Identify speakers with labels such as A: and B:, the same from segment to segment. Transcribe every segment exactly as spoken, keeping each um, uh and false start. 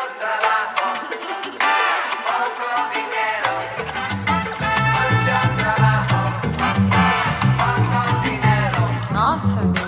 A: Nossa, velho.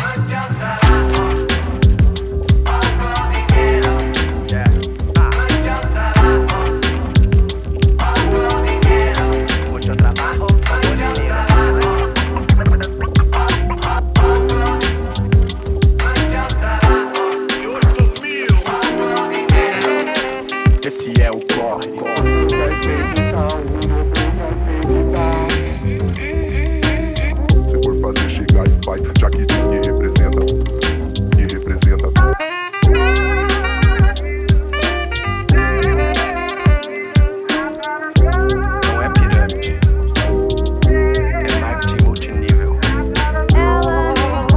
B: Esse é o corre.
C: Se for fazer, chegar e faz, já que diz que representa, que representa.
B: Não é pirâmide, é marketing multinível.
D: Ela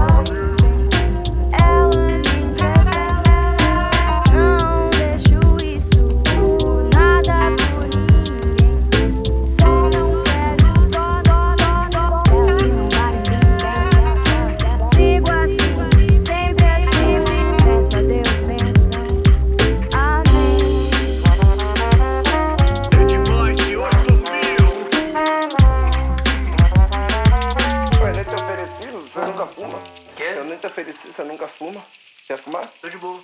D: me revela, não deixo isso nada por ninguém. Só não quero dó, dó, dó, dó. Ela que não vale ninguém. Sigo assim, sempre assim. Peço a Deus benção. Amém.
B: É demais de oito mil.
E: Ué, nem te ofereci, você nunca fuma?
B: Quê?
E: Eu nem te ofereci, você nunca fuma? Quer fumar?
B: Tô de boa.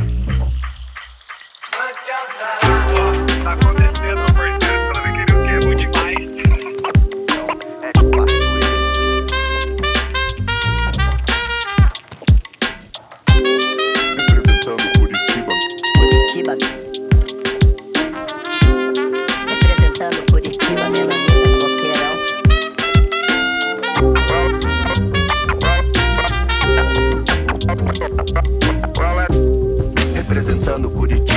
B: Tá acontecendo, parceiro. Você vai querer o quê? É bom demais. É quatro.
C: Representando Curitiba.
F: Curitiba. Representando Curitiba, menonita, coqueirão.
B: Representando Curitiba.